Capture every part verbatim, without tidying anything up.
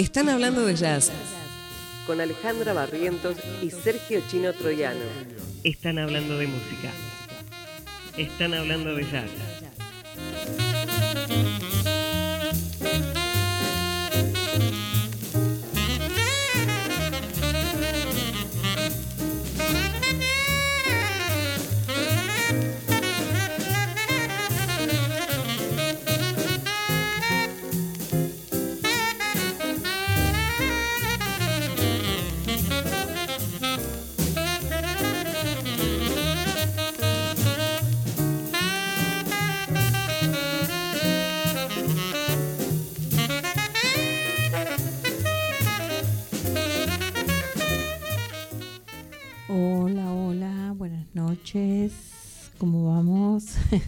Están hablando de jazz. Con Alejandra Barrientos y Sergio Chino Troyano. Están hablando de música. Están hablando de jazz. Hola, hola, buenas noches. ¿Cómo vamos?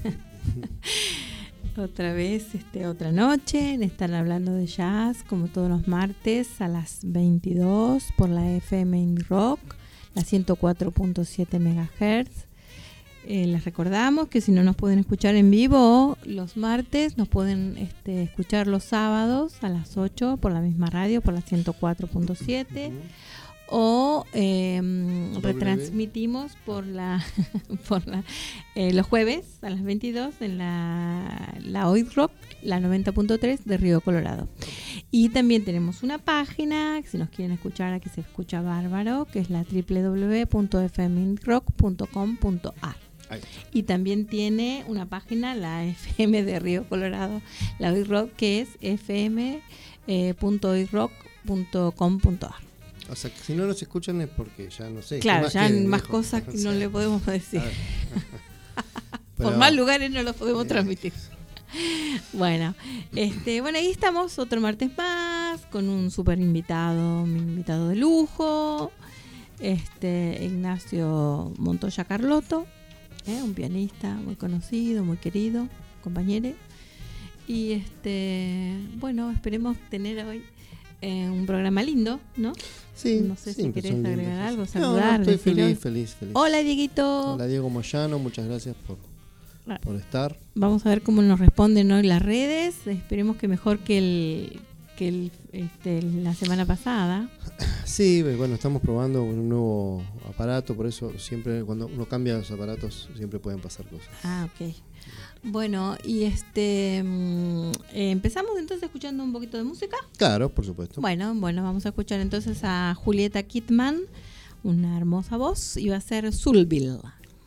Otra vez, este, otra noche. Están hablando de jazz, como todos los martes a las veintidós por la F M Indie Rock, la ciento cuatro punto siete megahertz. Eh, les recordamos que si no nos pueden escuchar en vivo los martes, nos pueden este, escuchar los sábados a las ocho por la misma radio, por la ciento cuatro punto siete. O eh, retransmitimos por la, por la eh, los jueves a las veintidós en la, la Oid Rock, la noventa punto tres de Río Colorado. Y también tenemos una página, si nos quieren escuchar, aquí se escucha bárbaro, que es la doble u doble u doble u punto f m indie rock punto com punto a r. Y también tiene una página, la F M de Río Colorado, la Oid Rock, que es f m punto oid rock punto com punto a r. O sea, que si no nos escuchan es porque ya no sé. Claro, más ya quieren, más viejo? cosas que O sea, no le podemos decir. Pero, por más lugares no los podemos transmitir. Bueno, este, bueno, ahí estamos otro martes más con un super invitado, mi invitado de lujo, este Ignacio Montoya Carlotto, ¿eh? Un pianista muy conocido, muy querido, compañero. Y este, bueno, esperemos tener hoy Eh, un programa lindo, ¿no? Sí. No sé si querés agregar lindos. algo, No, saludar. no, estoy decir, feliz, feliz, feliz. Hola, Dieguito. Hola, Diego Moyano, muchas gracias por, ah. por estar. Vamos a ver cómo nos responden hoy las redes. Esperemos que mejor que el que el, este, la semana pasada. Sí, bueno, estamos probando un nuevo aparato, por eso siempre cuando uno cambia los aparatos siempre pueden pasar cosas. Ah, ok. Bueno, y este eh, empezamos entonces escuchando un poquito de música. Claro, por supuesto. Bueno, bueno, vamos a escuchar entonces a Julieta Kidman, una hermosa voz, y va a ser Soulville.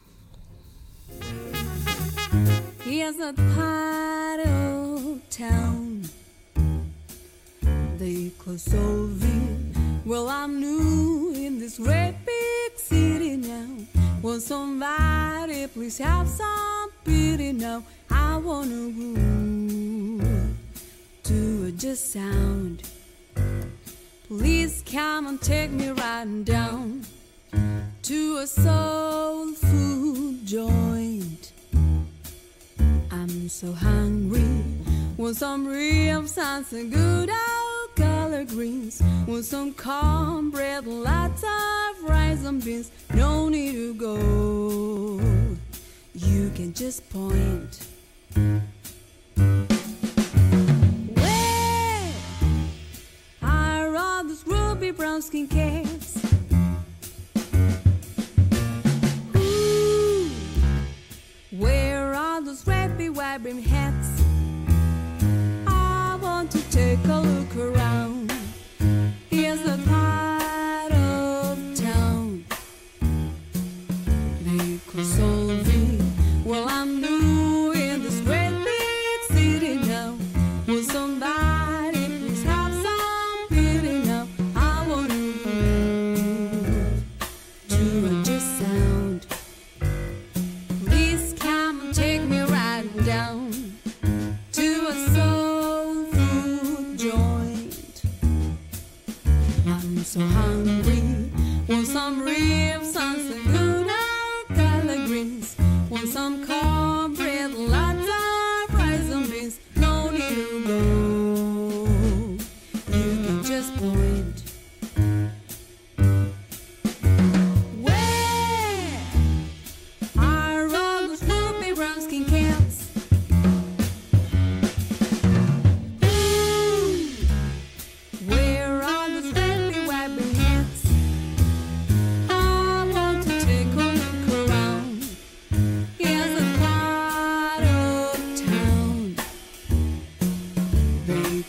Here's a part of town they call Soulville. Well, I'm new in this great big city now. Will somebody please have some pity now? I wanna groove to a just sound. Please come and take me right down to a soul food joint. I'm so hungry. Want some ribs and some good old collard greens. Want some cornbread, lots of rice and beans. No need to go. You can just point. Where are all those ruby brown skin cats? Ooh, where are those rapid vibrant hats? I want to take a look around. Here's a part of town they call Soulville. Well, I'm new in this great big city now. Will somebody please have some pity now? I want to move to a just sound. Please come and take me right down to a soul food joint.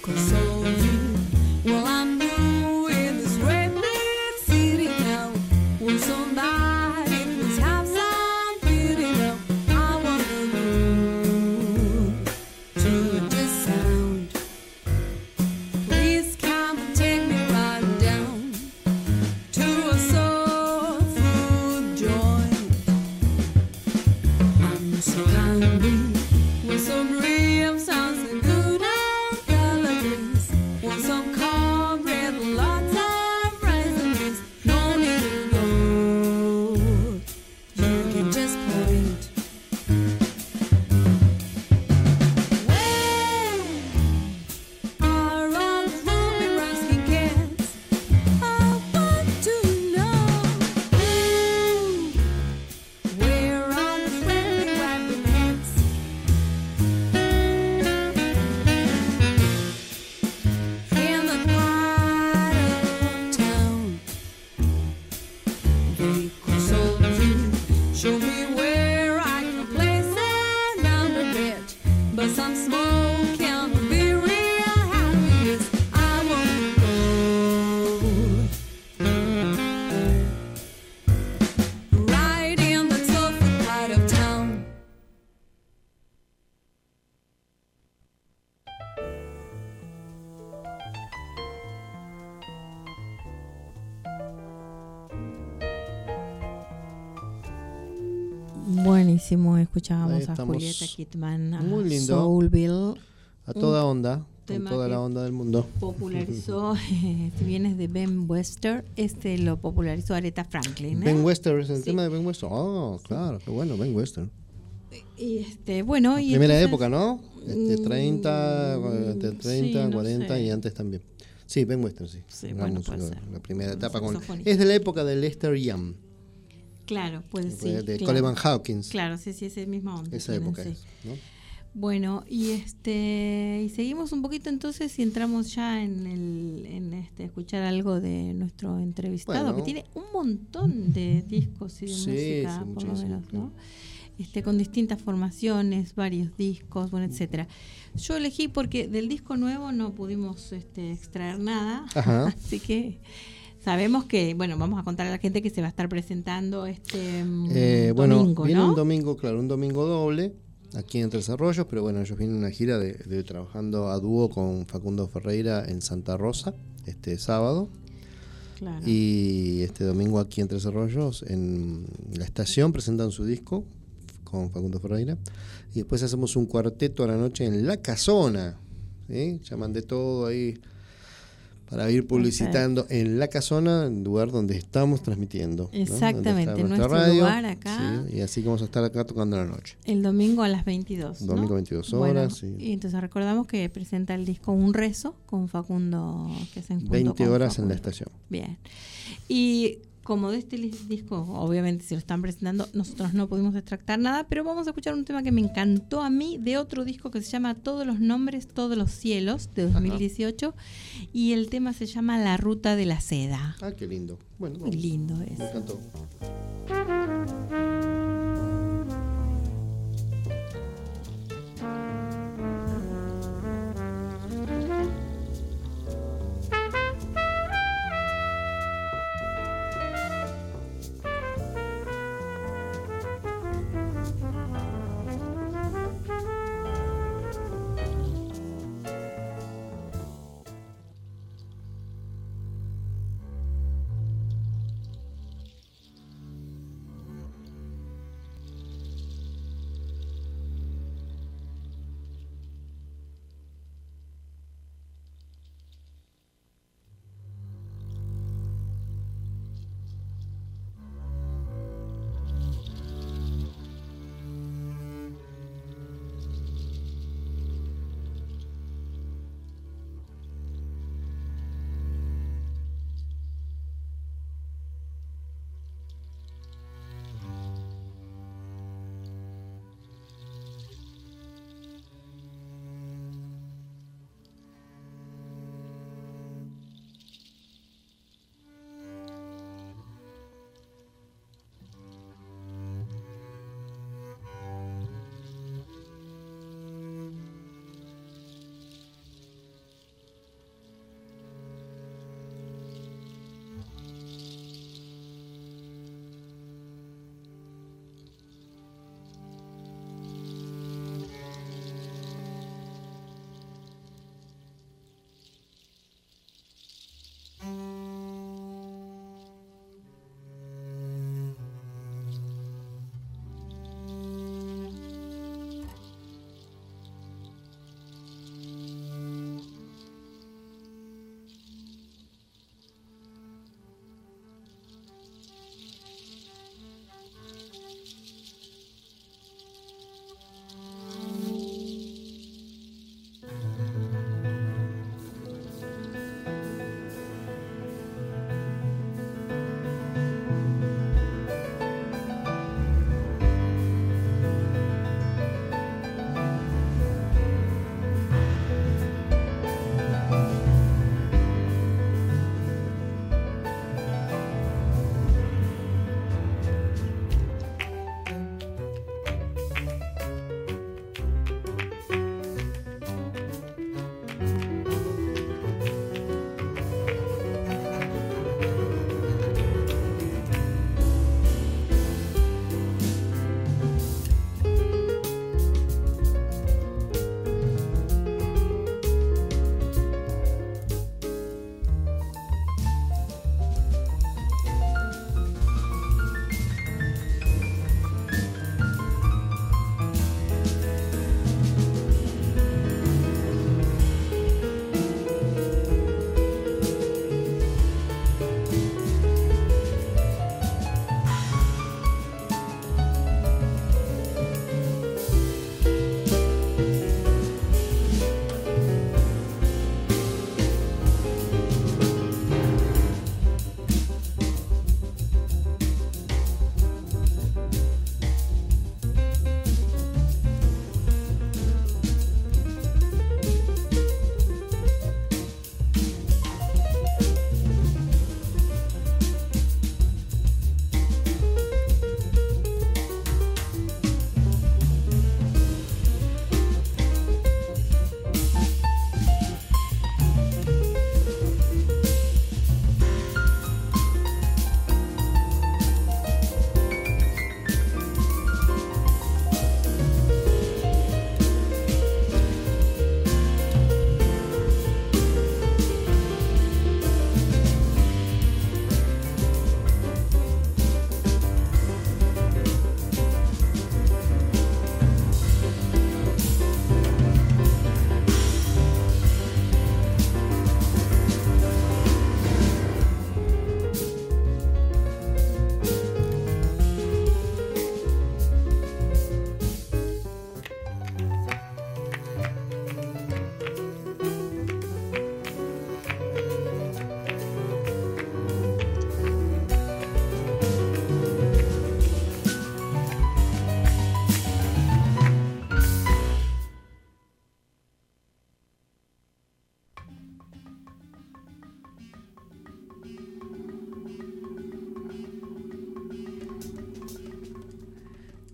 because of you. Well, I'm new in this great big city now. Will somebody please have some pity now? I wanna move to this sound. Please come and take me right down to a soul food joint. I'm so hungry with some real sounds and good old melodies. Want some cornbread, lots of rice and beans. No need to go, you can just point. Where are all the lonely rascal cats? I want to know. Where are the friendly wabbit hens? In the quiet of town, because of you, show me where I can place it under bed. But some smoke can be real happy. Yes, I won't go right in the tough part of town. Buenísimo, Ahí escuchábamos a estamos. Julieta Kidman, a Muy lindo. Soulville. A toda onda, con tema toda que- la onda del mundo. Popularizó, eh, si bien es de Ben Webster, este lo popularizó Aretha Franklin. ¿eh? Ben Webster es el Sí. tema de Ben Webster. Oh, claro, qué bueno, Ben Webster. Y este, bueno, y Primera entonces- época, ¿no? Este, Mm, treinta, eh, de treinta, sí, no cuarenta sé. y antes también. Sí, Ben Webster, sí. Sí, Gran bueno, músico, puede ser. la primera Un etapa con, saxofonista. es de la época de Lester Young, Claro, puede de, ser. de claro. Coleman Hawkins. Claro, sí, sí, ese mismo onda. Esa tienen, época sí. es, ¿no? Bueno, y este y seguimos un poquito entonces y entramos ya en el en este escuchar algo de nuestro entrevistado Bueno. que tiene un montón de discos y de Sí, música, sí, por lo muchísimo, menos, ¿no? claro. Este, con distintas formaciones, varios discos, bueno, etcétera. Yo elegí porque del disco nuevo no pudimos este, extraer nada, Ajá. así que sabemos que, bueno, vamos a contar a la gente que se va a estar presentando este mm, Eh, bueno, domingo, viene ¿no? un domingo, claro, un domingo doble aquí en Tres Arroyos, pero bueno, ellos vienen en una gira de, de trabajando a dúo con Facundo Ferreira en Santa Rosa este sábado. Claro. Y este domingo aquí en Tres Arroyos, en la estación, presentan su disco con Facundo Ferreira. Y después hacemos un cuarteto a la noche en La Casona. ¿Sí? Ya mandé todo ahí para ir publicitando en La Casona, el lugar donde estamos transmitiendo, ¿no? Exactamente, Donde está nuestro lugar acá. Sí, y así que vamos a estar acá tocando a la noche. El domingo a las veintidós. ¿no? Domingo veintidós Bueno, horas. sí. y entonces recordamos que presenta el disco Un Rezo con Facundo, que se junto veinte con horas en la Facundo. estación. Bien. Y como de este li- disco, obviamente se lo están presentando, nosotros no pudimos extractar nada, pero vamos a escuchar un tema que me encantó a mí de otro disco que se llama Todos los Nombres, Todos los Cielos, de dos mil dieciocho, y el tema se llama La Ruta de la Seda. Ah, qué lindo. Bueno, Muy vamos. lindo es. Me encantó.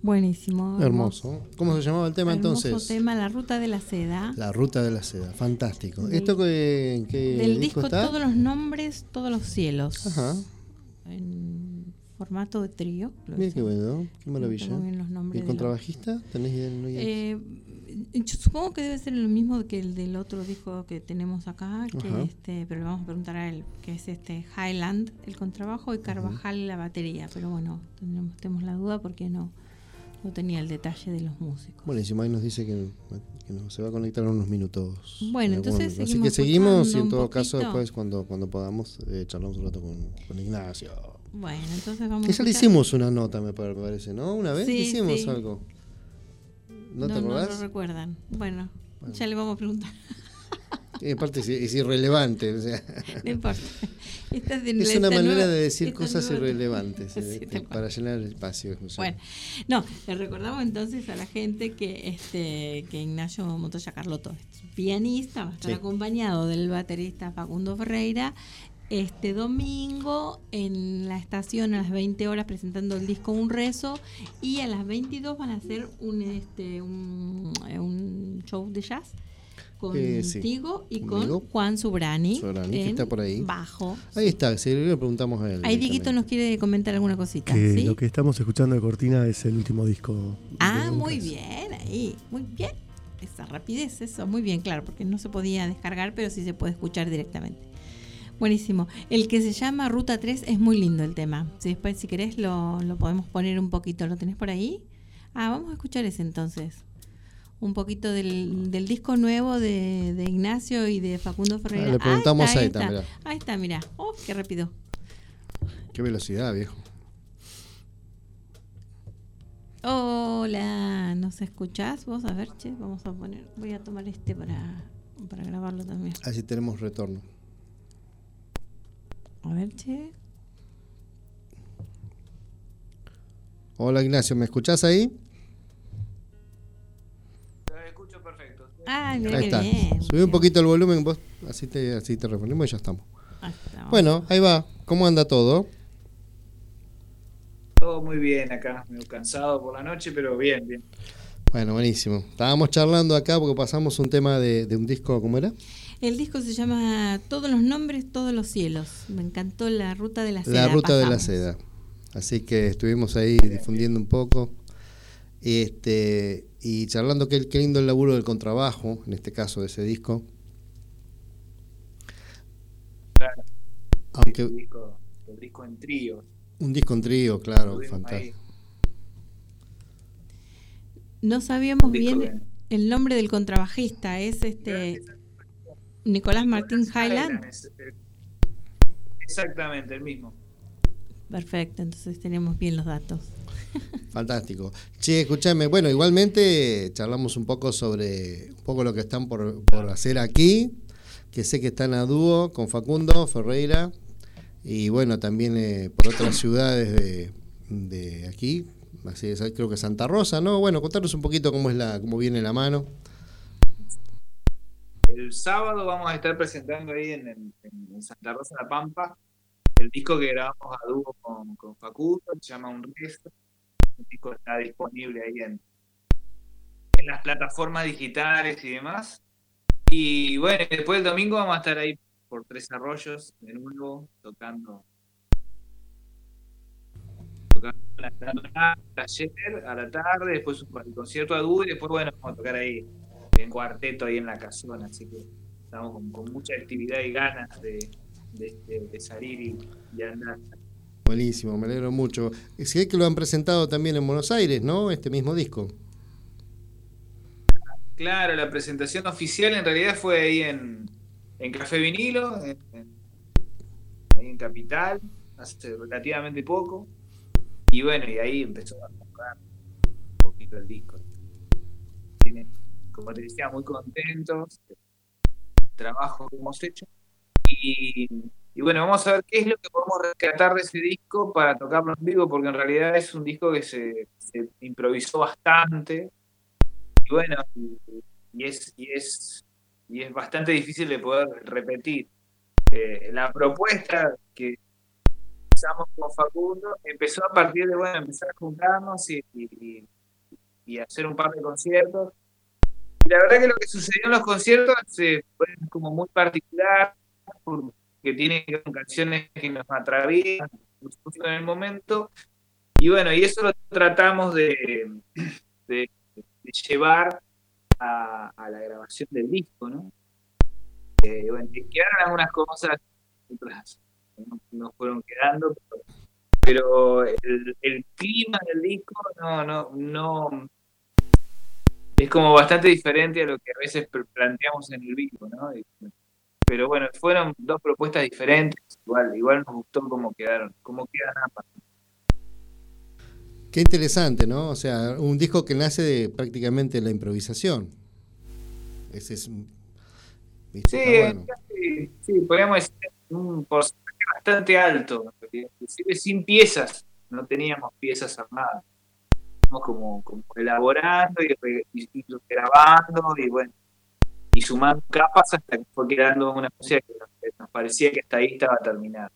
Buenísimo. Hermoso. ¿Cómo se llamaba el tema hermoso entonces? tema, La Ruta de la Seda. La Ruta de la Seda, fantástico. Del- ¿Esto que, que Del disco está? Todos los nombres, todos los cielos. Ajá. En formato de trío. lo Mira hice. qué bueno, qué maravilla. Muy bien los ¿Y nombres el de los- contrabajista? ¿Tenés idea? No hay- Eh, yo supongo que debe ser lo mismo que el del otro disco que tenemos acá, que Ajá. este, pero le vamos a preguntar a él, que es este Highland el contrabajo y Carvajal la batería, pero bueno, tenemos, tenemos la duda porque no, no tenía el detalle de los músicos. Buenísimo, ahí nos dice que, que no, se va a conectar en unos minutos. Bueno, Eh, entonces así seguimos que seguimos y escuchando en un todo caso poquito. después cuando, cuando podamos eh, charlamos un rato con, con Ignacio. Bueno, entonces vamos Que a ya le escuchar- hicimos una nota, me pare- me parece, ¿no? Una vez Sí, hicimos sí. algo. ¿No, no, te no acordás? lo recuerdan. Bueno, Bueno. ya le vamos a preguntar. Y aparte es, es irrelevante, o sea, No importa. Esta de- es esta una manera nueva- de decir esta cosas nueva- irrelevantes Sí, eh, tal cual. para llenar el espacio. o sea. Bueno, no, le recordamos entonces a la gente que este que Ignacio Montoya Carlotto es pianista, va a estar Sí. acompañado del baterista Facundo Ferreira este domingo en la estación a las veinte horas presentando el disco Un Rezo, y a las veintidós van a hacer un este un, un show de jazz Eh, sí. contigo y Conmigo. con Juan Subrani, Subrani, que en está por ahí. bajo. Ahí está, si le preguntamos a él. Ahí Dieguito directamente. nos quiere comentar alguna cosita, Que ¿sí? lo que estamos escuchando de cortina es el último disco. Ah, de muy Lucas. bien, ahí, muy bien. Esa rapidez, eso, muy bien, claro, porque no se podía descargar, pero sí se puede escuchar directamente. Buenísimo. El que se llama Ruta tres es muy lindo el tema. Si después, si querés, lo, lo podemos poner un poquito. ¿Lo tenés por ahí? Ah, vamos a escuchar ese entonces. Un poquito del, del disco nuevo de, de Ignacio y de Facundo Ferreira. Ah, le preguntamos ahí a está, Eta, ahí mirá. está. Ahí está, mirá. Oh, qué rápido. Qué velocidad, viejo. Hola, ¿nos escuchás vos? A ver, che, vamos a poner, voy a tomar este para, para grabarlo también. Así tenemos retorno. A ver, che. Hola Ignacio, ¿me escuchás ahí? Escucho perfecto. Ah, mira Ahí qué está. bien. Subí un poquito el volumen, vos así te, así te respondemos y ya estamos. Ahí está. Bueno, ahí va. ¿Cómo anda todo? Todo muy bien acá, medio cansado por la noche, pero bien, bien. Bueno, buenísimo. Estábamos charlando acá porque pasamos un tema de, de un disco, ¿cómo era? El disco se llama Todos los nombres, todos los cielos. Me encantó La Ruta de la Seda. La Ruta de la pasamos. Seda. Así que estuvimos ahí difundiendo un poco. Este, y charlando qué, qué lindo el laburo del contrabajo, en este caso de ese disco. Claro. Aunque El disco, el disco en trío. un disco en trío, claro, Tuvimos fantástico. ahí No sabíamos un disco bien que- el nombre del contrabajista. Es este Nicolás Martín Highland. Es- es- Exactamente, el mismo. Perfecto, entonces tenemos bien los datos. Fantástico. Che, escúchame, bueno, igualmente charlamos un poco sobre un poco lo que están por, por hacer aquí, que sé que están a dúo con Facundo Ferreira y bueno, también eh, por otras ciudades de, de aquí, así es, creo que Santa Rosa, ¿no? Bueno, contanos un poquito cómo es la, cómo viene la mano. El sábado vamos a estar presentando ahí en, en- en Santa Rosa La Pampa el disco que grabamos a dúo con, con Facundo, se llama Un Rezo. El disco está disponible ahí en, en las plataformas digitales y demás. Y bueno, después el domingo vamos a estar ahí por Tres Arroyos de nuevo, tocando, tocando la, la, taller a la tarde, después un el concierto a dúo y después bueno, vamos a tocar ahí en cuarteto ahí en la casona, así que estamos con, con mucha actividad y ganas de, de, de, de salir y, y andar. Buenísimo, me alegro mucho. Sé que lo han presentado también en Buenos Aires, ¿no? Este mismo disco. Claro, la presentación oficial en realidad fue ahí en, en Café Vinilo, en, en, ahí en Capital, hace relativamente poco. Y bueno, y ahí empezó a tocar un poquito el disco. Tiene, como te decía, muy contentos del trabajo que hemos hecho. Y, y bueno, vamos a ver qué es lo que podemos rescatar de ese disco para tocarlo en vivo, porque en realidad es un disco que se, se improvisó bastante. Y bueno, y, y, es, y, es, y es bastante difícil de poder repetir. Eh, la propuesta que empezamos con Facundo empezó a partir de, bueno, empezar a juntarnos y, y, y hacer un par de conciertos. Y la verdad que lo que sucedió en los conciertos eh, fue como muy particular, porque tiene canciones que nos atraviesan en el momento. Y bueno, y eso lo tratamos de, de, de llevar a, a la grabación del disco, ¿no? Eh, bueno, quedaron algunas cosas, otras no, no fueron quedando, pero, pero el, el clima del disco no, no, no es como bastante diferente a lo que a veces planteamos en el vivo, ¿no? Pero bueno, fueron dos propuestas diferentes, igual, igual nos gustó cómo quedaron, cómo quedan ambas. Qué interesante, ¿no? O sea, un disco que nace de prácticamente la improvisación. Ese es, ¿viste? Sí, Está bueno. sí, sí, podríamos decir un porcentaje bastante alto, inclusive sin piezas, no teníamos piezas armadas, estamos como, como elaborando y, y, y grabando y bueno, y sumando capas hasta que fue quedando una música que nos, que nos parecía que hasta ahí estaba terminada.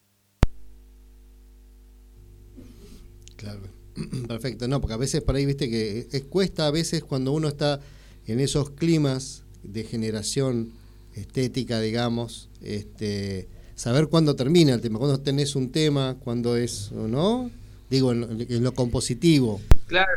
Claro. Perfecto, no, porque a veces por ahí, viste, que es, cuesta a veces cuando uno está en esos climas de generación estética, digamos, este, saber cuándo termina el tema, cuándo tenés un tema, cuándo es o no, digo, en lo, en lo compositivo. Claro.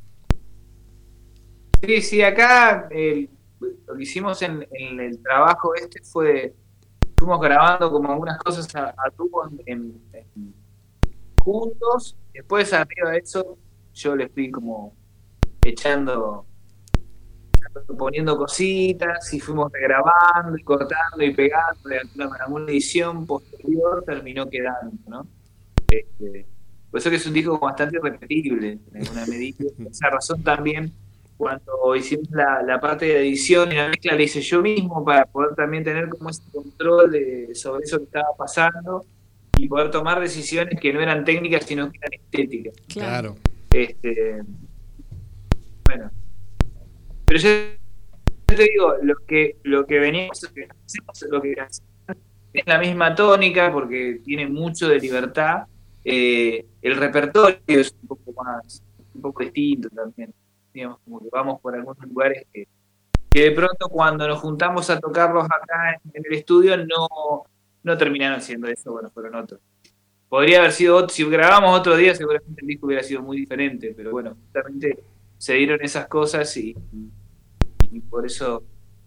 Sí, sí, acá eh, lo que hicimos en, en el trabajo este fue, fuimos grabando como algunas cosas a, a dúo en, en, juntos. Después, arriba de eso, yo le fui como echando, poniendo cositas y fuimos regrabando y cortando y pegando. En alguna edición posterior terminó quedando, ¿no? Este, por eso que es un disco bastante repetible en alguna medida. Por esa razón también, cuando hicimos la, la parte de edición y la mezcla, la hice yo mismo para poder también tener como ese control de, sobre eso que estaba pasando. Y poder tomar decisiones que no eran técnicas, sino que eran estéticas. Claro. Este, bueno. Pero yo te digo, lo que, lo que venimos, lo que hacemos, lo que hacemos es la misma tónica, porque tiene mucho de libertad. Eh, el repertorio es un poco más, un poco distinto también. Digamos, como que vamos por algunos lugares que, que de pronto cuando nos juntamos a tocarlos acá en, en el estudio no... no terminaron siendo eso, bueno, fueron otros. Podría haber sido otro, si grabamos otro día seguramente el disco hubiera sido muy diferente, pero bueno, justamente se dieron esas cosas y, y, y por eso...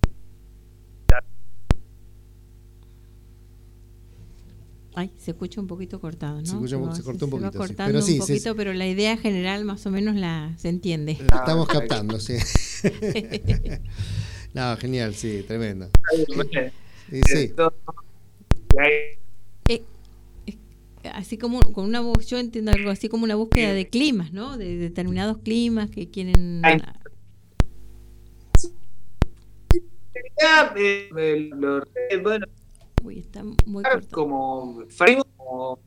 Ay, se escucha un poquito cortado, ¿no? Se, escucha, no, se cortó un se poquito, va cortando sí. Pero sí, un poquito, sí, pero la idea general más o menos la se entiende. La estamos captando, sí. No, genial, sí, tremendo. Sí, sí. Eh, eh, así como con una voz, yo entiendo algo así como una búsqueda de climas, ¿no? De determinados climas que quieren. Bueno, uy, está muy corto. Como como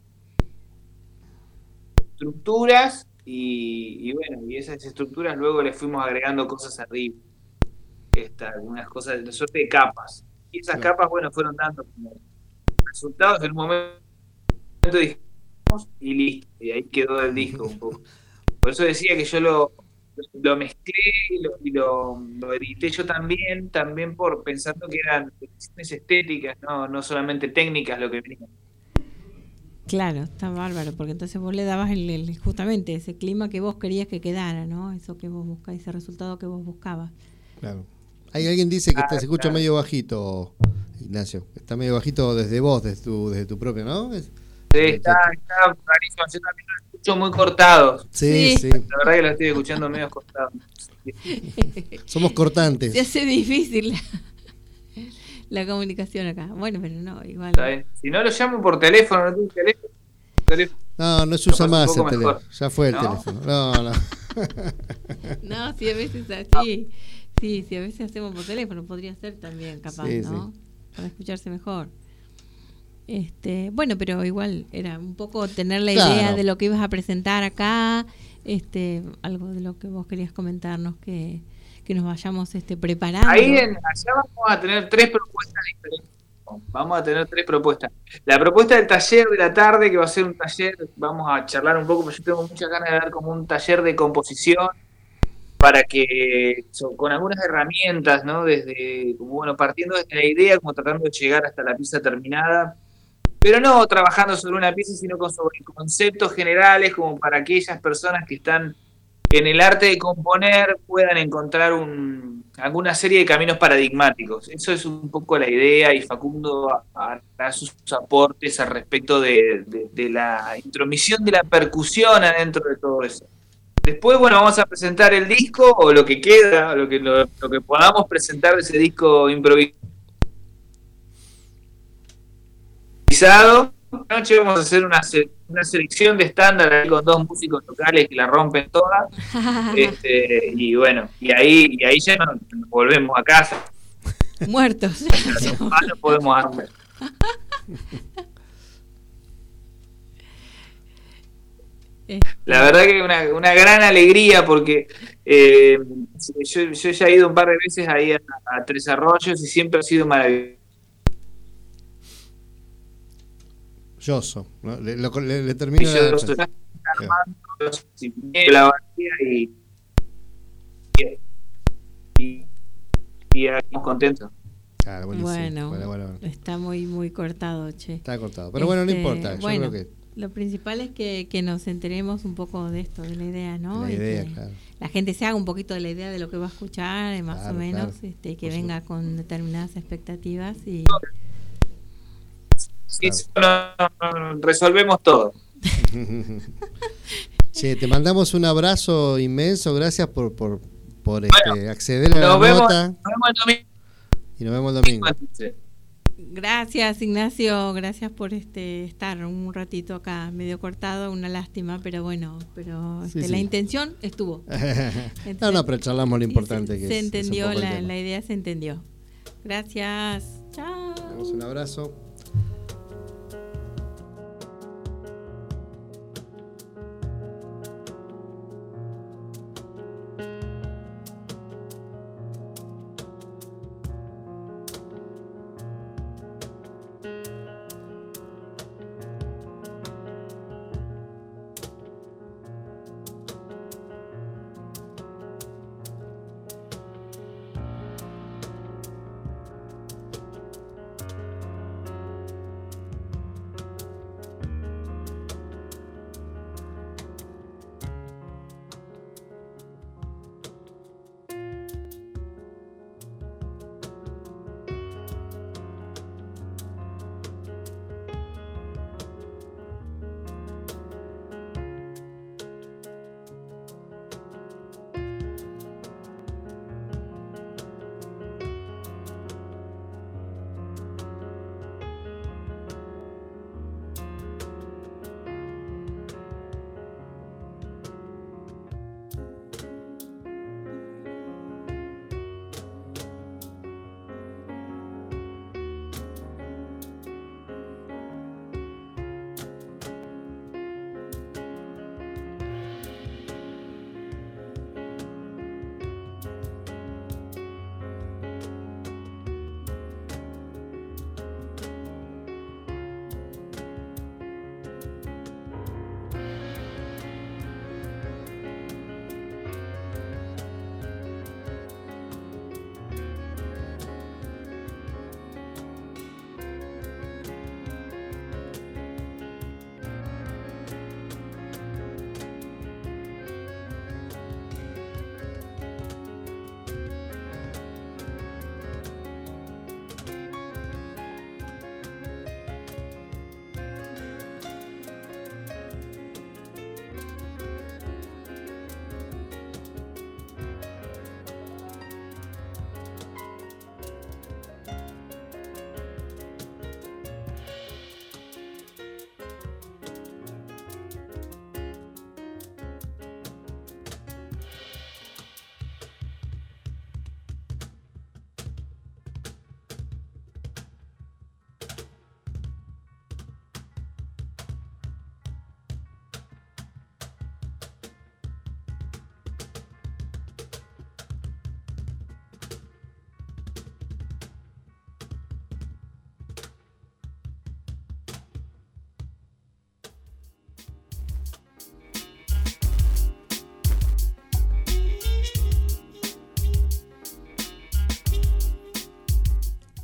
estructuras y, y bueno, y esas estructuras luego le fuimos agregando cosas arriba. Esta, algunas cosas de suerte de capas. Y esas claro. capas, bueno, fueron dando como resultados en un momento dijimos, y listo, y ahí quedó el disco un poco. Por eso decía que yo lo, lo mezclé y, lo, y lo, lo edité yo también, también por pensando que eran decisiones estéticas, no, no solamente técnicas lo que venía. Claro, está bárbaro, porque entonces vos le dabas el, el, justamente ese clima que vos querías que quedara, ¿no? Eso que vos buscabas, ese resultado que vos buscabas. Claro. Hay alguien dice que ah, te, se escucha claro. medio bajito, Ignacio. Está medio bajito desde vos, desde tu, desde tu propio, ¿no? Es, sí, está, está rarísimo. Yo también lo escucho muy cortado. Sí, sí. Sí. La verdad que lo estoy escuchando medio cortado. Somos cortantes. Se hace difícil la, la comunicación acá. Bueno, pero no, igual. ¿Sabes? Si no lo llamo por teléfono, no tengo teléfono. teléfono. No, no se usa Capaz un más el poco teléfono. mejor. Ya fue el ¿No? teléfono. No, no. No, sí, a veces así. Sí, sí, a veces hacemos por teléfono, podría ser también capaz, Sí, ¿no? sí. Para escucharse mejor. Este, bueno, pero igual era un poco tener la Claro. idea de lo que ibas a presentar acá, este, algo de lo que vos querías comentarnos, que, que nos vayamos este preparando. Ahí en, allá vamos a tener tres propuestas diferentes. Vamos a tener tres propuestas. La propuesta del taller de la tarde, que va a ser un taller, vamos a charlar un poco, porque yo tengo muchas ganas de dar como un taller de composición para que so, con algunas herramientas, ¿no? Desde, como bueno, partiendo de la idea, como tratando de llegar hasta la pieza terminada, pero no trabajando sobre una pieza, sino con sobre conceptos generales, como para aquellas personas que están en el arte de componer puedan encontrar un, alguna serie de caminos paradigmáticos. Eso es un poco la idea, y Facundo hará sus aportes al respecto de, de, de la intromisión de la percusión adentro de todo eso. Después, bueno, vamos a presentar el disco, o lo que queda, lo que, lo, lo que podamos presentar de ese disco improvisado. Esta noche vamos a hacer una, una selección de estándar con dos músicos locales que la rompen todas. Este, y bueno, y ahí, y ahí ya nos, nos volvemos a casa. Muertos. No podemos hacer. La verdad que una, una gran alegría, porque eh, yo, yo ya he ido un par de veces ahí a, a Tres Arroyos y siempre ha sido maravilloso. ¿no? Le, lo, le, le termino la, la batería y, y, y estamos contentos. Ah, bueno, bueno, bueno, bueno, está muy muy cortado, che. Está cortado, pero este, bueno, no importa. Yo bueno, creo que lo principal es que, que nos enteremos un poco de esto, de la idea, ¿no? La idea, que claro. La gente se haga un poquito de la idea de lo que va a escuchar, más claro, o menos, claro. este, que Por venga supuesto. Con determinadas expectativas y... Sí, claro. no, no, no, resolvemos todo. Che, te mandamos un abrazo inmenso, gracias por, por, por bueno, este, acceder a la vemos, nota. Nos vemos el domingo. Y nos vemos el domingo. Gracias, Ignacio, gracias por este estar un ratito acá, medio cortado, una lástima, pero bueno, pero este, sí, sí. la intención estuvo. Entonces, no, no, pero charlamos lo importante se, que se es. entendió, es la, la idea se entendió. Gracias, chao. Damos un abrazo.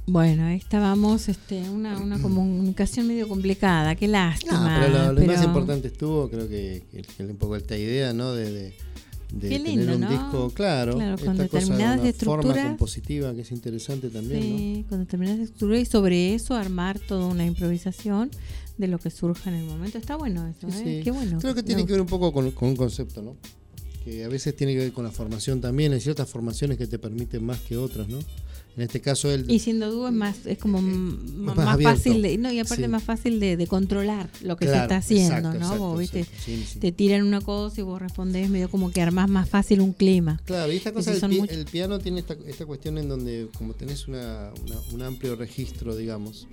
Bueno, ahí estábamos, este, una, una comunicación medio complicada, qué lástima. No, pero lo, lo pero... más importante estuvo, creo que, que, que un poco esta idea, ¿no? De, de, de qué tener lindo, un ¿no? disco, claro, Claro, con esta cosa de determinadas una estructuras. forma compositiva que es interesante también, Sí, ¿no? con determinadas estructuras y sobre eso armar toda una improvisación de lo que surja en el momento. Está bueno eso, Sí, ¿eh? sí. Qué bueno. Creo que tiene que ver un poco con, con un concepto, ¿no? Que a veces tiene que ver con la formación también. Hay ciertas formaciones que te permiten más que otras, ¿no? En este caso él... Y siendo dúo es más, es como eh, más, más más abierto. fácil de, no, y aparte Sí. más fácil de, de controlar lo que Claro, se está haciendo, exacto, ¿no? exacto, Vos viste, exacto. Sí, sí. te tiran una cosa y vos respondés medio como que armás más fácil un clima. Claro, y esta cosa Entonces del son pi- mucho- el piano tiene esta, esta cuestión en donde como tenés una, una- un amplio registro, digamos,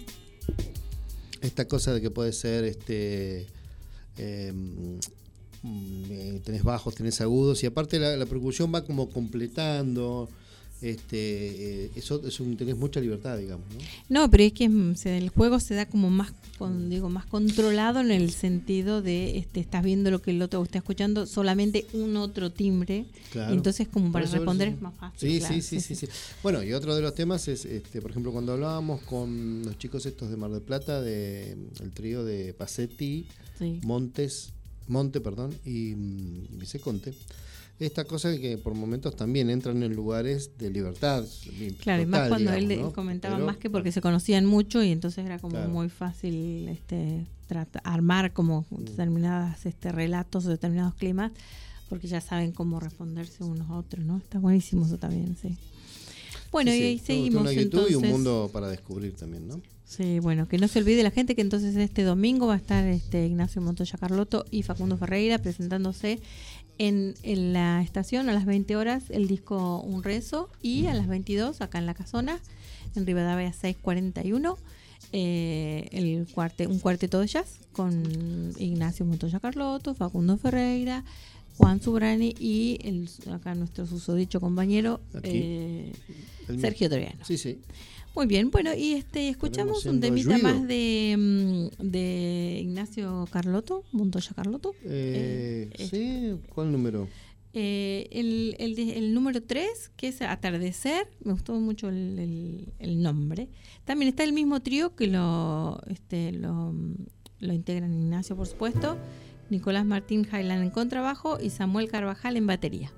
esta cosa de que puede ser este eh, mm, eh, tenés bajos, tenés agudos y aparte la, la percusión va como completando este eh, eso es un, tenés mucha libertad, digamos, ¿no? No, pero es que mm, se- el juego se da como más con, digo, más controlado en el sentido de este estás viendo lo que el otro está escuchando, solamente un otro timbre, Claro. y entonces como Por para eso, responder por eso. es más fácil. Sí, claro, sí, sí, sí, sí. Bueno, y otro de los temas es, este, por ejemplo, cuando hablábamos con los chicos estos de Mar del Plata, de el trío de Pacetti, Sí. Montes, Monte, perdón, y mm, Viceconte. Esta cosa que por momentos también entran en lugares de libertad. Claro, y total, más cuando digamos, él ¿no? comentaba Pero, más que porque se conocían mucho y entonces era como Claro. muy fácil este trata, armar como determinadas este relatos o determinados climas porque ya saben cómo responderse unos a otros, ¿no? Está buenísimo eso también, sí. Bueno, sí, y sí, ahí todo- seguimos todo una YouTube entonces. y un mundo para descubrir también, ¿no? Sí, bueno, que no se olvide la gente que entonces este domingo va a estar este Ignacio Montoya Carlotto y Facundo Ferreira presentándose en, en la estación a las veinte horas el disco Un Rezo y a las veintidós acá en La Casona, en Rivadavia seiscientos cuarenta y uno, eh, el cuarte, un cuarteto de jazz con Ignacio Montoya Carlotto, Facundo Ferreira, Juan Subrani y el, acá nuestro susodicho compañero Aquí. eh, El- Sergio Troiano. Sí, sí. Muy bien, bueno, y este escuchamos Estaremos un haciendo temita ruido. más de, mm, de Ignacio Carlotto, Montoya Carlotto. Eh, Eh, sí, ¿cuál número? Eh, el, el, de- el número tres, que es Atardecer, me gustó mucho el, el- el nombre. También está el mismo trío que lo, este, lo, lo integran Ignacio, por supuesto, Nicolás Martín Highland en contrabajo y Samuel Carvajal en batería.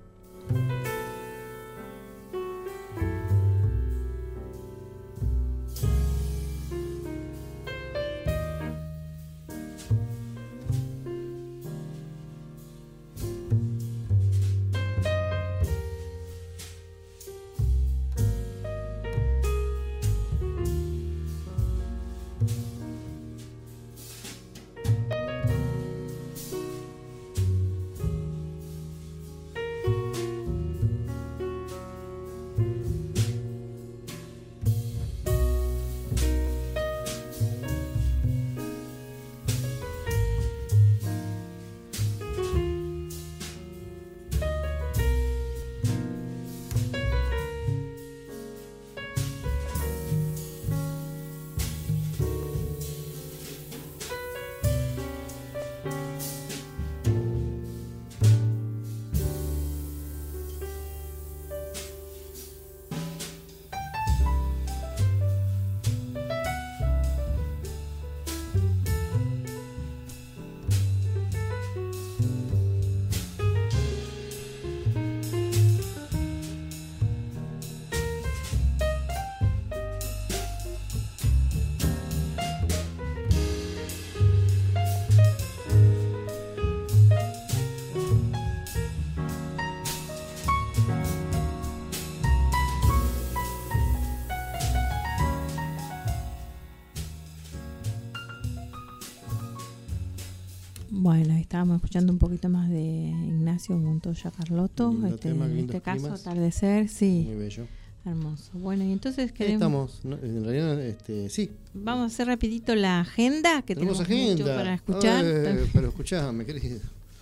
Bueno, ahí estábamos escuchando un poquito más de Ignacio Montoya Carlotto, Lindo este, tema, en lindos este caso climas. Atardecer, sí, Muy bello. hermoso. Bueno, y entonces Ahí queremos, estamos, ¿no? En realidad, este, sí. vamos a hacer rapidito la agenda, que Tenemos tenemos mucho agenda. para escuchar. Eh, pero escuchame, querido.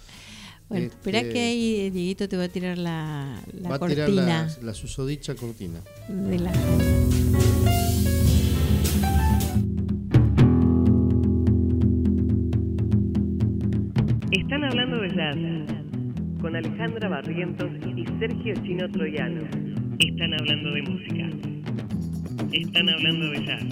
Bueno, este- espera que ahí Dieguito te va a tirar la, la Va a cortina tirar la, la susodicha cortina. de la agenda. Están hablando de jazz con Alejandra Barrientos y Sergio Chino Troiano. Están hablando de música. Están hablando de jazz.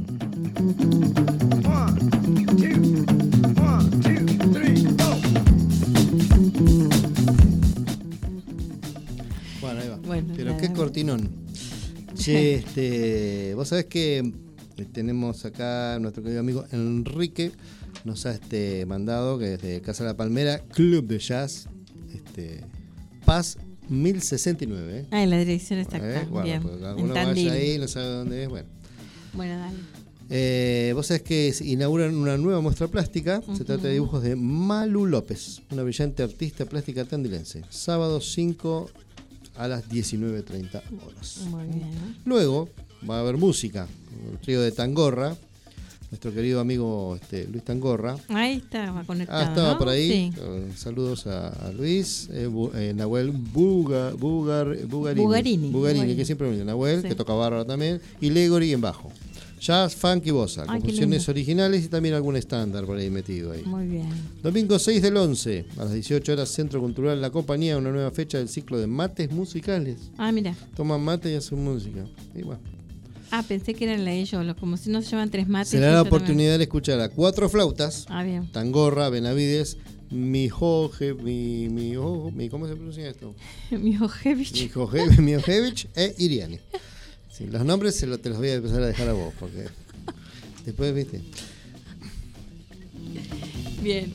Bueno, ahí va. Bueno, Pero la- qué cortinón. Che, este, vos sabés que tenemos acá a nuestro querido amigo Enrique, nos ha este, mandado que desde Casa La Palmera, Club de Jazz, este, Paz mil sesenta y nueve. ¿eh? Ah, en la dirección está Eh, acá. bueno, Bien. porque En alguno Tandil. vaya ahí, no sabe dónde es. Bueno, Bueno, dale. Eh, vos sabés que se inauguran una nueva muestra plástica. Se Ujú. trata de dibujos de Malu López, una brillante artista plástica tandilense. Sábado cinco a las diecinueve treinta horas. Muy bien. Luego va a haber música. El trío de Tangorra, nuestro querido amigo este, Luis Tangorra. Ahí estaba conectado. Ah, estaba ¿no? por ahí. Sí. Eh, Saludos a, a Luis, eh, Bu- eh, Nahuel Buga, Bugar, Bugarini, Bugarini, Bugarini. que siempre me dice Nahuel, Sí. que toca bárbaro también, y Legori en bajo. Jazz, funk y bossa, Ay, qué composiciones lindo. originales y también algún estándar por ahí metido ahí. Muy bien. Domingo seis del once, a las dieciocho horas, Centro Cultural La Compañía, una nueva fecha del ciclo de mates musicales. Ah, mira. Toman mate y hacen música. Y bueno, Ah, pensé que eran la ellos, los- como si no se llaman tres mates. será la justo también. oportunidad de escuchar a cuatro flautas, Ah, bien. Tangorra, Benavides, Mijoje, mi, mi, ojo, mi, ¿cómo se pronuncia esto? Mi Ojevich. Mijoje, Mijojevich e Iriani. Sí, los nombres se lo, te los voy a empezar a dejar a vos, porque después, viste. Bien.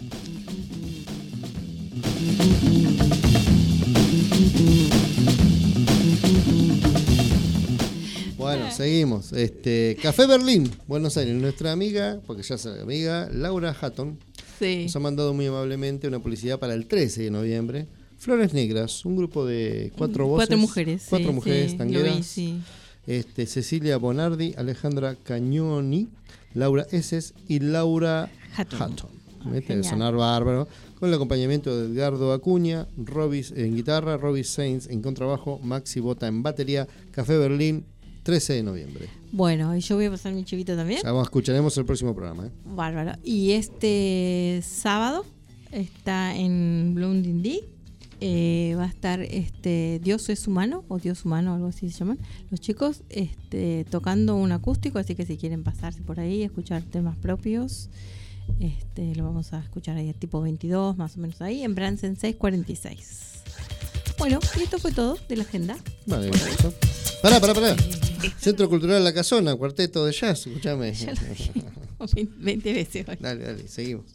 Bueno, seguimos. Este, Café Berlín, Buenos Aires. Nuestra amiga, porque ya es amiga, Laura Hatton, Sí. nos ha mandado muy amablemente una publicidad para el trece de noviembre. Flores Negras, un grupo de cuatro voces. Cuatro mujeres. Cuatro sí, mujeres sí, tangueras. lo vi, sí. Este, Cecilia Bonardi, Alejandra Cañoni, Laura Eses y Laura Hatton. Hatton. Ah, Este, genial. sonar bárbaro. Con el acompañamiento de Edgardo Acuña, Robis en guitarra, Robis Sainz en contrabajo, Maxi Bota en batería. Café Berlín, trece de noviembre. Bueno, y yo voy a pasar mi chivito también. Ya vamos, escucharemos el próximo programa. ¿eh? Bárbaro. Y este sábado está en Blundindí. Eh, va a estar este Dios es humano o Dios humano, algo así se llaman los chicos, este, tocando un acústico, así que si quieren pasarse por ahí, escuchar temas propios, este, lo vamos a escuchar ahí a tipo veintidós, más o menos ahí, en Bransen seiscientos cuarenta y seis. Bueno, y esto fue todo de la agenda. Vale, eso. Pará, pará, pará. Centro Cultural La Casona, cuarteto de jazz, escúchame. Ya lo dije veinte veces hoy. Dale, dale, seguimos.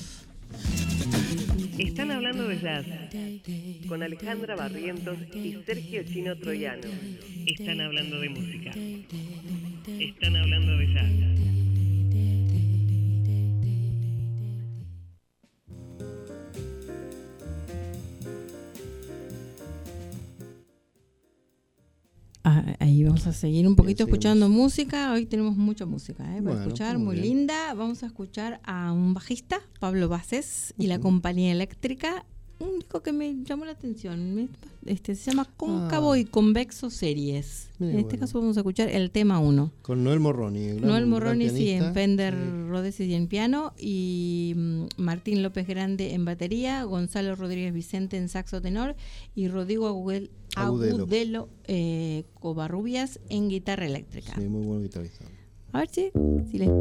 Están hablando de jazz con Alejandra Barrientos y Sergio Chino Troyano. Están hablando de música. Están hablando de jazz. Ah, ahí vamos a seguir un poquito Bien, escuchando música. Hoy tenemos mucha música ¿eh? para Bueno, escuchar, muy muy bien. linda. Vamos a escuchar a un bajista, Pablo Bases, y la Compañía Eléctrica. Un disco que me llamó la atención. Me- Este, se llama Cóncavo Ah. y Convexo Series. Mira, en este bueno. caso vamos a escuchar el tema uno. Con Noel Morroni. el gran- Noel gran Morroni sí, pianista. en Fender Sí. Rhodes y en piano, y mm, Martín López Grande en batería, Gonzalo Rodríguez Vicente en saxo tenor y Rodrigo Agudelo, Agudelo. Agudelo eh, Covarrubias en guitarra eléctrica. Sí, muy buen guitarrista. A ver si, si les...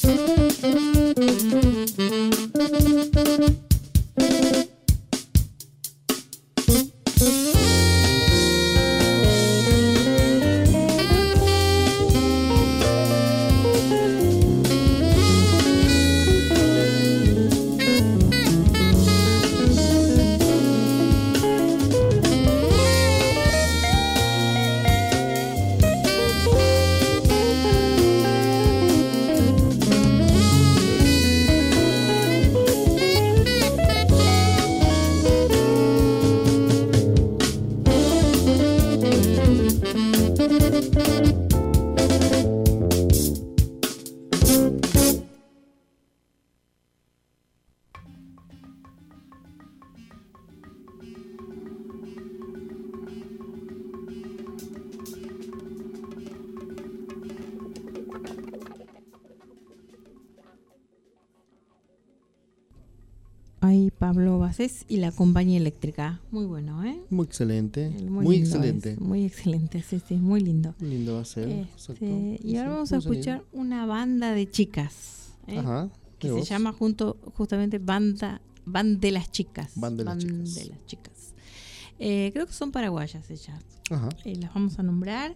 Ahí Pablo Basés y la compañía eléctrica. Muy bueno, ¿eh? Muy excelente. Muy, Muy lindo excelente. es, muy excelente, sí, sí, muy lindo. Muy lindo va a ser. Este, y ahora Sí, vamos a buen sonido. escuchar una banda de chicas, ¿eh? Ajá. que mira se vos. llama junto justamente Banda Band de las Chicas. Band de las Band Chicas. de las Chicas. Eh, creo que son paraguayas ellas. Ajá. Eh, las vamos a nombrar.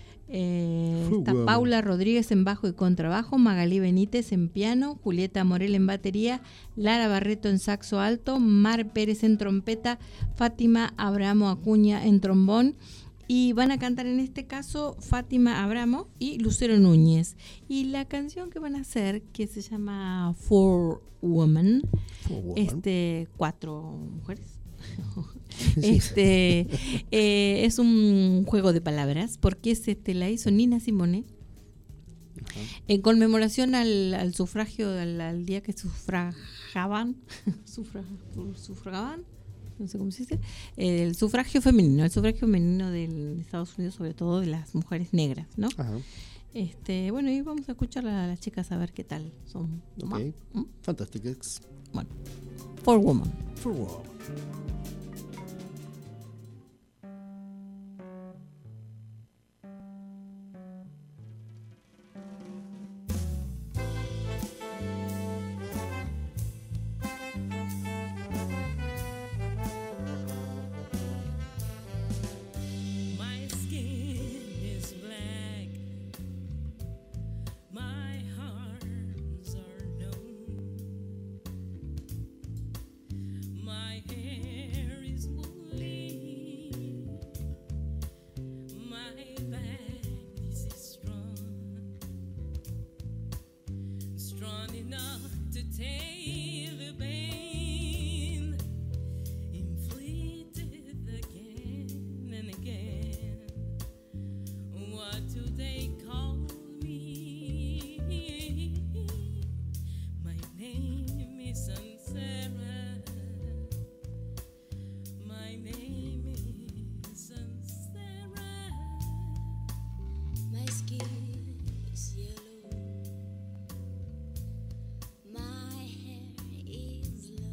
Eh, Fue está bueno. Paula Rodríguez en bajo y contrabajo, Magalí Benítez en piano, Julieta Morel en batería, Lara Barreto en saxo alto, Mar Pérez en trompeta, Fátima Abramo Acuña en trombón, y van a cantar en este caso Fátima Abramo y Lucero Núñez. Y la canción que van a hacer, que se llama Four Women, Four Women. este cuatro mujeres. Sí. Este eh, es un juego de palabras porque es, este, la hizo Nina Simone Ajá. en conmemoración al, al sufragio, al, al día que sufragaban, sufra, sufragaban, no sé cómo se dice, eh, el sufragio femenino, el sufragio femenino del, de Estados Unidos, sobre todo de las mujeres negras, ¿no? Ajá. Este, bueno, y vamos a escuchar a las chicas a ver qué tal son. Ok. ¿Mm? Fantástico. Bueno, Four Women. For wow. My skin is black, my hearts are known, my hair is woolly, my back is strong, strong enough to take the pain inflicted again and again. What do they call me? My name is Sarah. My name is Sarah. My skin is yellow. My hair is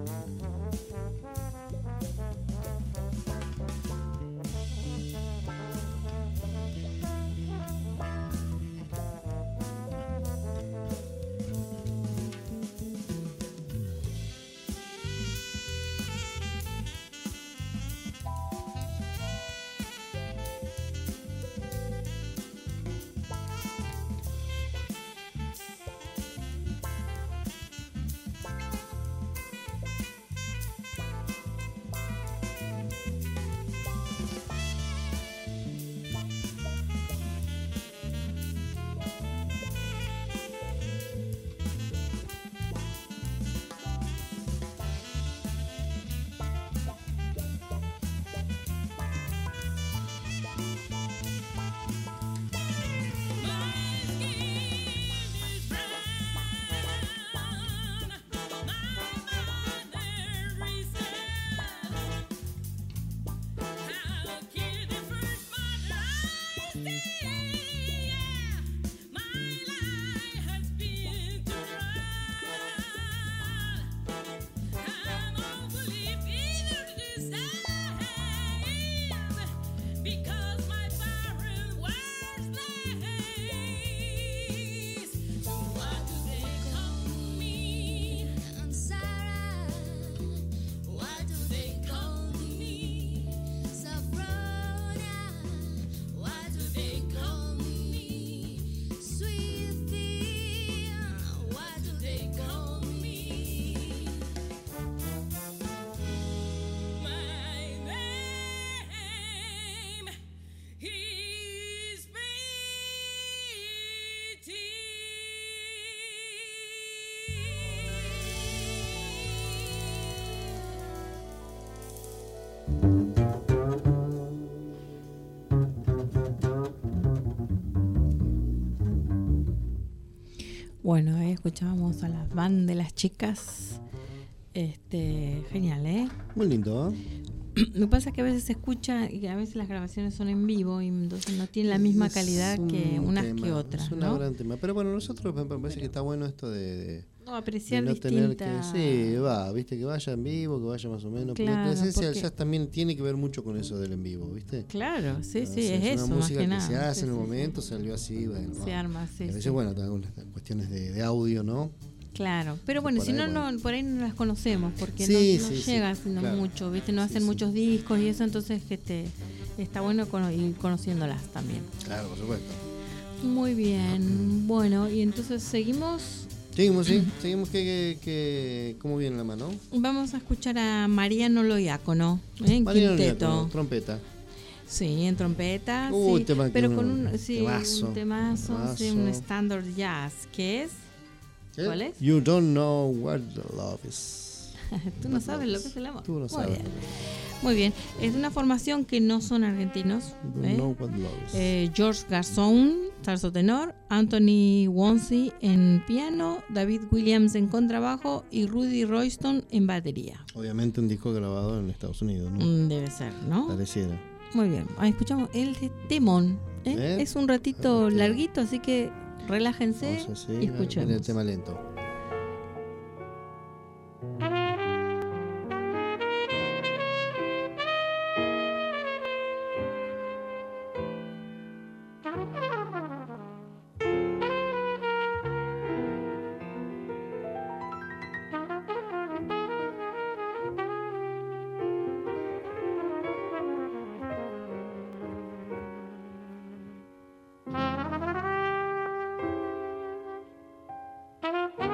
Bueno, ahí escuchábamos a las bandas de las chicas. Este, genial, ¿eh? Muy lindo, ¿eh? Lo que pasa es que a veces se escucha y a veces las grabaciones son en vivo y entonces no tienen la misma calidad que unas tema, que otras, es un ¿no? gran tema. Pero bueno, nosotros me parece que está bueno esto de, de No, apreciar de no tener que, distintas... sí, va, viste, que vaya en vivo, que vaya más o menos. Claro, porque la esencia del porque- jazz también tiene que ver mucho con eso del en vivo, ¿viste? Claro, sí, O sí, sea, es, eso, una más música que que, nada. se hace Sí, en el sí, momento, salió así, bueno. sí. Se va. arma, sí, Y a veces, sí. bueno, algunas cuestiones de, de audio, ¿no? Claro, pero bueno, Por si ahí, no, bueno. no, por ahí no las conocemos, porque Sí, no, no sí, sí, llega haciendo claro. mucho, ¿viste? No Sí, hacen sí. muchos discos y eso, entonces que te, está bueno cono- ir conociéndolas también. Claro, por supuesto. Muy bien, bueno, y entonces seguimos, Seguimos, sí, seguimos que, que, que ¿cómo viene la mano? vamos a escuchar a Mariano Loiácono, ¿eh? En Mariano quinteto. Niaco, trompeta. Sí, en trompeta, Uy, sí, tema que pero un con un, sí, temazo, un temazo, sí, temazo. un standard jazz, ¿qué es? ¿Qué? ¿Cuál es? You don't know what the love is. Tú no sabes lo que es el amor. Tú no Muy sabes. bien. Muy bien, es de una formación que no son argentinos. You don't ¿eh? know what love is. Eh, George Garzón, salso tenor, Anthony Wonsey en piano, David Williams en contrabajo y Rudy Royston en batería. Obviamente un disco grabado en Estados Unidos, ¿no? Mm, Debe ser, ¿no? Pareciera. Muy bien, ahí escuchamos el de Temón. ¿eh? ¿Eh? Es un ratito Ok. larguito, así que relájense Vamos así, y viene escuchemos. el tema lento. Thank you.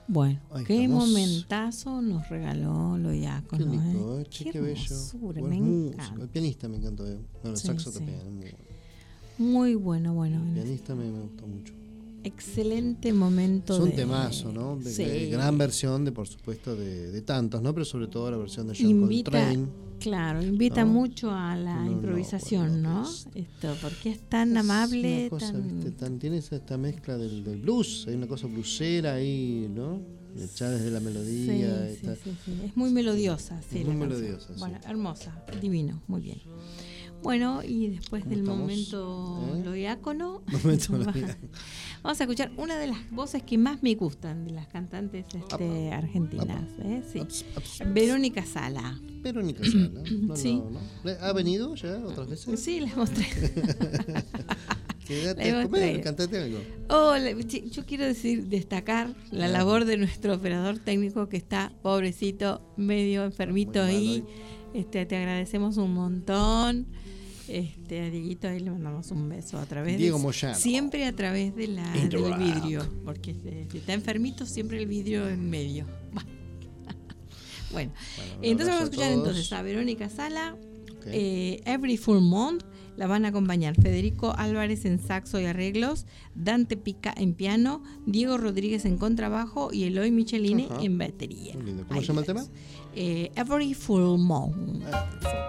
Bueno, Ay, qué estamos- momentazo nos regaló lo Qué Diácono, lindo, ¿eh? eh, che, qué bello. hermosura, Buena me música. encanta. El pianista me encantó. eh. Bueno, el Sí, saxo sí. también. Muy bueno. Muy bueno, bueno. El pianista me, me gustó mucho. Excelente momento Es un de... temazo, ¿no? De, Sí. de gran versión, de por supuesto, de, de tantos, ¿no? Pero sobre todo la versión de John Invita, Coltrane. claro, invita ¿no? mucho a la No, no, improvisación, bueno, ¿no? es- Esto, porque es tan Es amable, una cosa, tan... ¿viste? Tan- tiene esa- esta mezcla del, del blues, hay una cosa blusera ahí, ¿no? Echada desde la Sí, melodía. sí, esta- sí, sí. Es muy melodiosa, sí. Es la muy canción. melodiosa, sí. Bueno, hermosa, divino, muy bien. Bueno, y después ¿Cómo del estamos? momento ¿Eh? lo diácono, Momento lo diácono. vamos a escuchar una de las voces que más me gustan de las cantantes este, argentinas. ¿eh? Sí. Ups, ups. Verónica Sala. Verónica Sala. No, Sí. no, no. ¿Ha venido ya otras veces? Sí, la mostré. Quédate La hemos a comer, traído. cantate algo. Oh, la- chi- yo quiero decir, destacar la labor de nuestro operador técnico que está, pobrecito, medio enfermito Muy mal ahí. hoy. Este, te agradecemos un montón. Este, a Dieguito ahí le mandamos un beso a través Diego de, Moyano. siempre a través de la, del Interact. vidrio, porque si si está enfermito siempre el vidrio en medio. Bueno, Bueno, un entonces vamos a abrazo escuchar todos. entonces a Verónica Sala, Ok. eh, Every Full Month. La van a acompañar Federico Álvarez en saxo y arreglos, Dante Pica en piano, Diego Rodríguez en contrabajo y Eloy Micheline Ajá. en batería. Muy lindo. ¿Cómo Ahí se llama el es. tema? Eh, Every Full Month. Ah,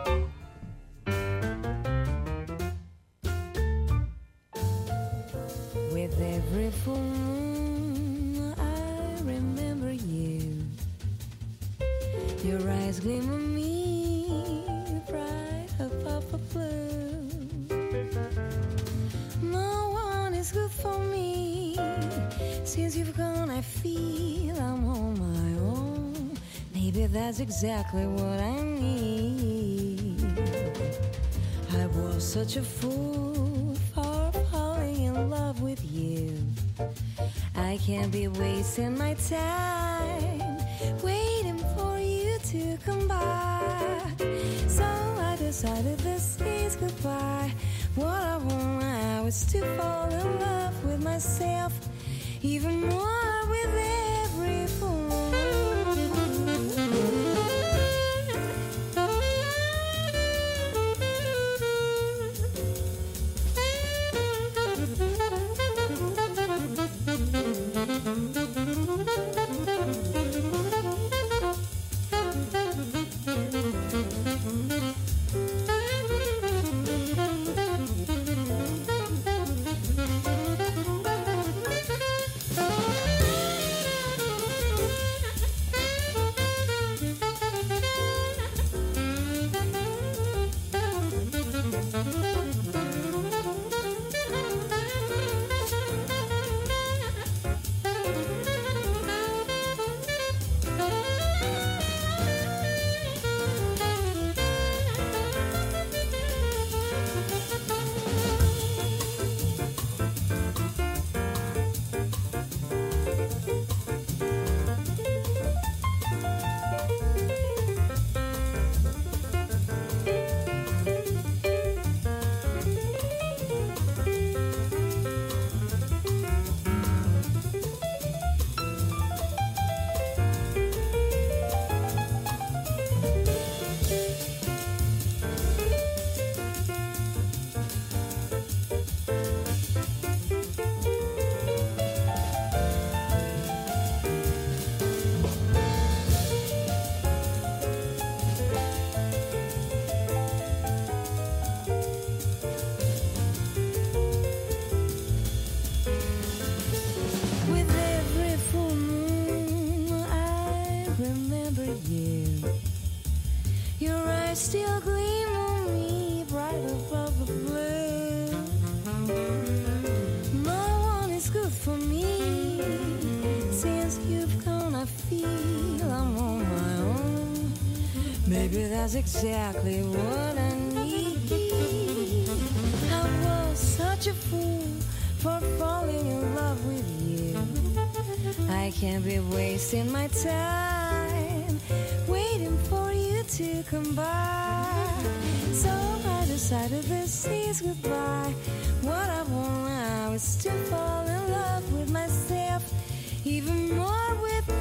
With every full moon, I remember you. Your eyes gleam on me, bright above a blue. No one is good for me. Since you've gone, I feel I'm on my own. Maybe that's exactly what I need. I was such a fool for falling in love with you. I can't be wasting my time waiting for you to come back. So I decided this is goodbye. What I want now is to fall in love with myself even more with every fool. With every full moon, I remember you. Your eyes still gleam on me, bright above the blue. No one is good for me. Since you've gone, I feel I'm on my own. Maybe that's exactly what I need. I was such a fool for falling in love with you. I can't be wasting my time waiting for you to come back. So I decided this is goodbye. What I want now is to fall in love with myself even more with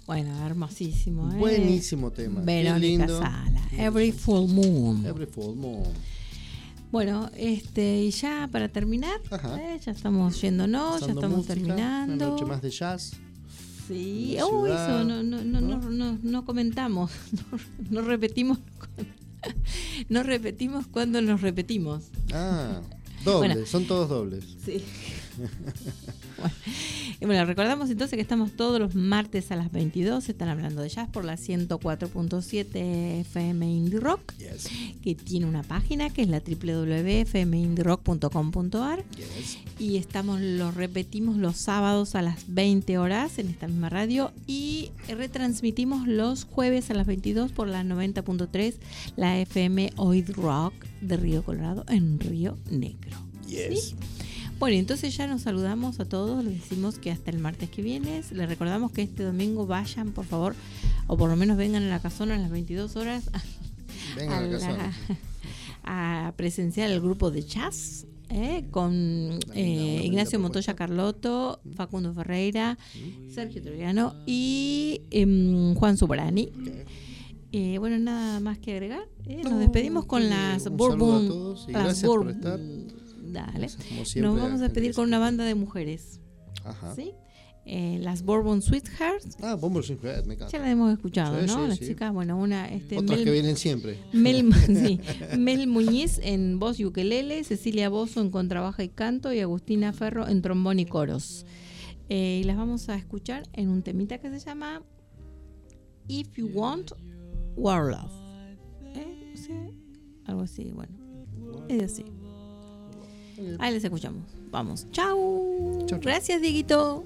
Bueno, hermosísimo. ¿eh? Buenísimo tema. Qué Verónica lindo. Sala, Every Full Moon. Every Full Moon. Bueno, este, y ya para terminar, Ajá. ¿eh? Ya estamos yéndonos, ya Pasando estamos música, terminando. Una noche más de jazz. Sí, La oh, ciudad, eso no, no, no, ¿no? no, no, no comentamos, no, no repetimos, no repetimos cuando nos repetimos. Ah, dobles, Bueno. son todos dobles. Sí. Bueno, y bueno, recordamos entonces que estamos todos los martes a las veintidós, están hablando de jazz por la ciento cuatro punto siete F M Indie Rock, Yes. que tiene una página que es la doble u doble u doble u punto f m indie rock punto com punto a r. Yes. Y estamos, lo repetimos los sábados a las veinte horas en esta misma radio y retransmitimos los jueves a las veintidós por la noventa punto tres, la F M Oid Rock de Río Colorado en Río Negro. Yes. ¿Sí? Bueno, entonces ya nos saludamos a todos, les decimos que hasta el martes que viene, les recordamos que este domingo vayan, por favor, o por lo menos vengan a la casona a las veintidós horas a, Venga a, a la casona. a presenciar el grupo de jazz. ¿eh? Con linda, eh, una Ignacio linda Montoya propuesta. Carlotto, Facundo Ferreira, Sergio Troyano y em, Juan Sobrani. Eh, bueno, nada más que agregar. ¿eh? Nos No, despedimos con eh, las un saludo a Bourbon. todos y las gracias por Bourb- estar. Dale. Gracias, como siempre, Nos a vamos la a gente despedir que con se- una banda de mujeres. Ajá. ¿Sí? Eh, las Bourbon Sweethearts. Ah, Bombers in Red, me encanta. Ya las hemos escuchado, Sí, ¿no? sí, Las sí. chicas, bueno, una este, Otras Mel, que vienen siempre. Mel, sí, Mel Muñiz en voz y ukelele, Cecilia Bozo en contrabajo y canto y Agustina Ferro en trombón y coros. Eh, y las vamos a escuchar en un temita que se llama If You Want War Love. ¿Eh? O sea, algo así, bueno. Es así. Ahí les escuchamos. Vamos. Chau. Chau, chau. Gracias, Dieguito.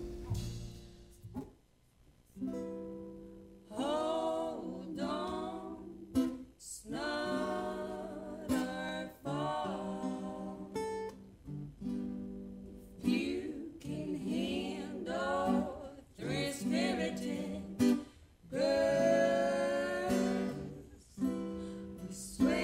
Hold on, it's not our fault. You can handle three-spirited girls. We swear